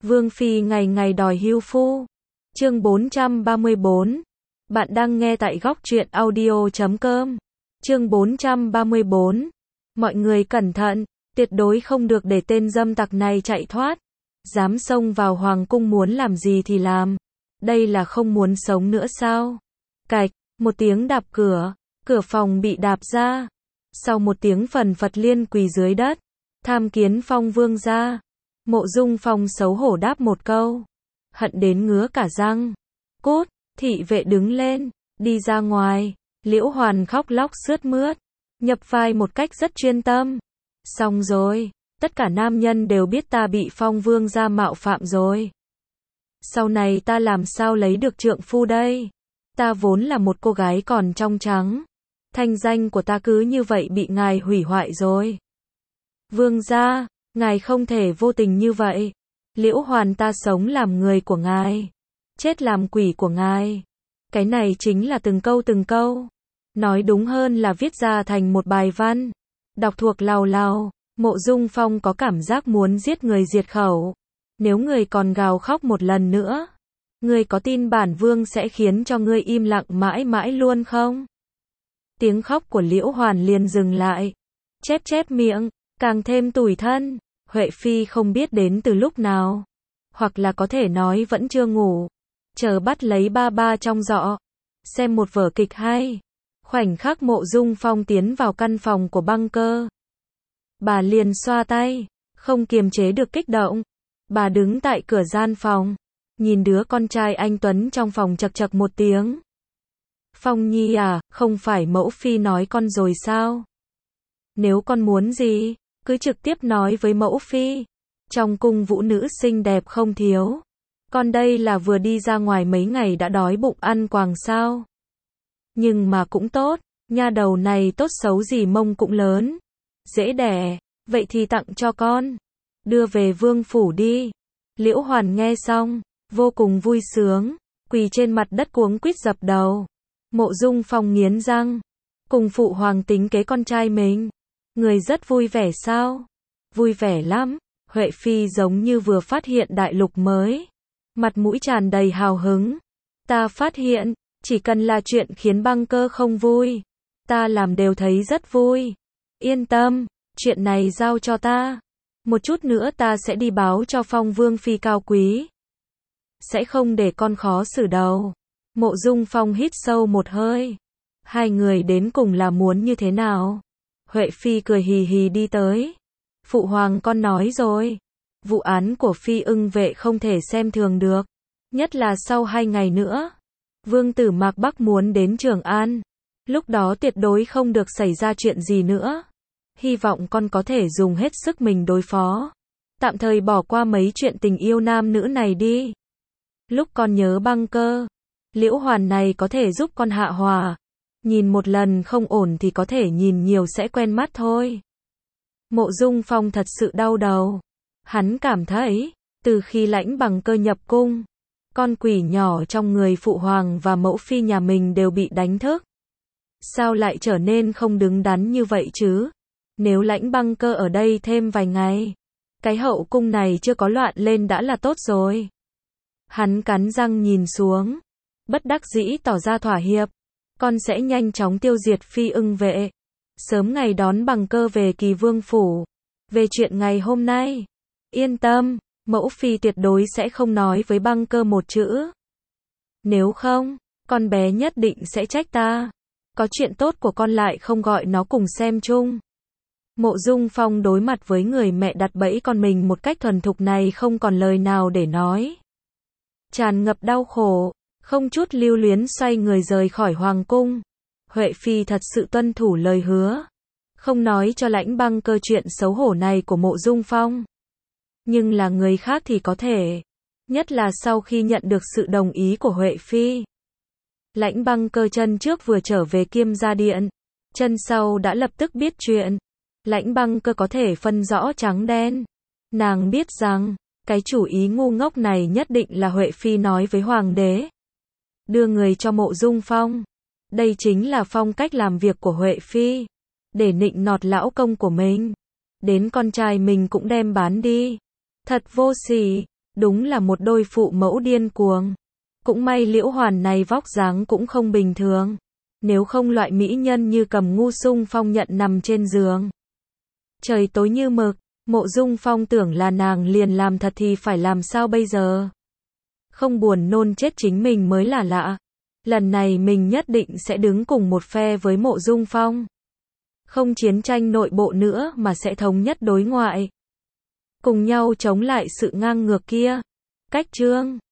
Vương phi ngày ngày đòi hưu phu. Chương 434. Bạn đang nghe tại góc truyện audio.com. Chương 434. Mọi người cẩn thận, tuyệt đối không được để tên dâm tặc này chạy thoát. Dám xông vào hoàng cung muốn làm gì thì làm. Đây là không muốn sống nữa sao? Cạch, một tiếng đạp cửa, cửa phòng bị đạp ra. Sau một tiếng phần phật liên quỳ dưới đất, tham kiến Phong vương gia. Mộ Dung Phong xấu hổ đáp một câu, hận đến ngứa cả răng. Cút, thị vệ đứng lên, đi ra ngoài. Liễu Hoàn khóc lóc sướt mướt, nhập vai một cách rất chuyên tâm. Xong rồi, tất cả nam nhân đều biết ta bị Phong vương gia mạo phạm rồi. Sau này ta làm sao lấy được trượng phu đây? Ta vốn là một cô gái còn trong trắng. Thanh danh của ta cứ như vậy bị ngài hủy hoại rồi. Vương gia, ngài không thể vô tình như vậy. Liễu Hoàn, ta sống làm người của ngài, chết làm quỷ của ngài. Cái này chính là từng câu. Nói đúng hơn là viết ra thành một bài văn. Đọc thuộc lào lào, Mộ Dung Phong có cảm giác muốn giết người diệt khẩu. Nếu người còn gào khóc một lần nữa, người có tin bản vương sẽ khiến cho ngươi im lặng mãi mãi luôn không? Tiếng khóc của Liễu Hoàn liền dừng lại. Chép miệng, càng thêm tủi thân. Huệ Phi không biết đến từ lúc nào, hoặc là có thể nói vẫn chưa ngủ, chờ bắt lấy ba trong giỏ, xem một vở kịch hay. Khoảnh khắc Mộ Dung Phong tiến vào căn phòng của Băng Cơ, bà liền xoa tay, không kiềm chế được kích động. Bà đứng tại cửa gian phòng, nhìn đứa con trai anh tuấn trong phòng chậc chậc một tiếng. Phong Nhi à, không phải mẫu phi nói con rồi sao? Nếu con muốn gì, cứ trực tiếp nói với mẫu phi. Trong cung vũ nữ xinh đẹp không thiếu. Con đây là vừa đi ra ngoài mấy ngày đã đói bụng ăn quàng sao? Nhưng mà cũng tốt, nha đầu này tốt xấu gì mông cũng lớn, dễ đẻ, vậy thì tặng cho con. Đưa về vương phủ đi. Liễu Hoàn nghe xong, vô cùng vui sướng, quỳ trên mặt đất cuống quýt dập đầu. Mộ Dung Phong nghiến răng, cùng phụ hoàng tính kế con trai mình. Người rất vui vẻ sao? Vui vẻ lắm. Huệ Phi giống như vừa phát hiện đại lục mới, mặt mũi tràn đầy hào hứng. Ta phát hiện, chỉ cần là chuyện khiến Băng Cơ không vui, ta làm đều thấy rất vui. Yên tâm, chuyện này giao cho ta. Một chút nữa ta sẽ đi báo cho Phong vương phi cao quý, sẽ không để con khó xử đâu. Mộ Dung Phong hít sâu một hơi. Hai người đến cùng là muốn như thế nào? Huệ Phi cười hì hì đi tới. Phụ hoàng con nói rồi, vụ án của Phi Ưng Vệ không thể xem thường được, nhất là sau 2 ngày nữa, vương tử Mạc Bắc muốn đến Trường An, lúc đó tuyệt đối không được xảy ra chuyện gì nữa. Hy vọng con có thể dùng hết sức mình đối phó, tạm thời bỏ qua mấy chuyện tình yêu nam nữ này đi. Lúc con nhớ Băng Cơ, Liễu Hoàn này có thể giúp con hạ hòa. Nhìn một lần không ổn thì có thể nhìn nhiều sẽ quen mắt thôi. Mộ Dung Phong thật sự đau đầu. Hắn cảm thấy, từ khi Lãnh Bằng Cơ nhập cung, con quỷ nhỏ trong người phụ hoàng và mẫu phi nhà mình đều bị đánh thức. Sao lại trở nên không đứng đắn như vậy chứ? Nếu Lãnh Băng Cơ ở đây thêm vài ngày, cái hậu cung này chưa có loạn lên đã là tốt rồi. Hắn cắn răng nhìn xuống, bất đắc dĩ tỏ ra thỏa hiệp. Con sẽ nhanh chóng tiêu diệt Phi Ưng Vệ, sớm ngày đón Bằng Cơ về Kỳ Vương phủ. Về chuyện ngày hôm nay, yên tâm, mẫu phi tuyệt đối sẽ không nói với Băng Cơ một chữ. Nếu không, con bé nhất định sẽ trách ta. Có chuyện tốt của con lại không gọi nó cùng xem chung. Mộ Dung Phong đối mặt với người mẹ đặt bẫy con mình một cách thuần thục này không còn lời nào để nói. Tràn ngập đau khổ, không chút lưu luyến xoay người rời khỏi hoàng cung. Huệ Phi thật sự tuân thủ lời hứa, không nói cho Lãnh Băng Cơ chuyện xấu hổ này của Mộ Dung Phong. Nhưng là người khác thì có thể, nhất là sau khi nhận được sự đồng ý của Huệ Phi. Lãnh Băng Cơ chân trước vừa trở về Kiêm Gia Điện, chân sau đã lập tức biết chuyện. Lãnh Băng Cơ có thể phân rõ trắng đen. Nàng biết rằng, cái chủ ý ngu ngốc này nhất định là Huệ Phi nói với hoàng đế. Đưa người cho Mộ Dung Phong. Đây chính là phong cách làm việc của Huệ Phi, để nịnh nọt lão công của mình. Đến con trai mình cũng đem bán đi. Thật vô sỉ. Đúng là một đôi phụ mẫu điên cuồng. Cũng may Liễu Hoàn này vóc dáng cũng không bình thường. Nếu không loại mỹ nhân như Cầm Ngu Sung Phong nhận nằm trên giường. Trời tối như mực, Mộ Dung Phong tưởng là nàng liền làm thật thì phải làm sao bây giờ? Không buồn nôn chết chính mình mới là lạ. Lần này mình nhất định sẽ đứng cùng một phe với Mộ Dung Phong. Không chiến tranh nội bộ nữa mà sẽ thống nhất đối ngoại. Cùng nhau chống lại sự ngang ngược kia. Cách chương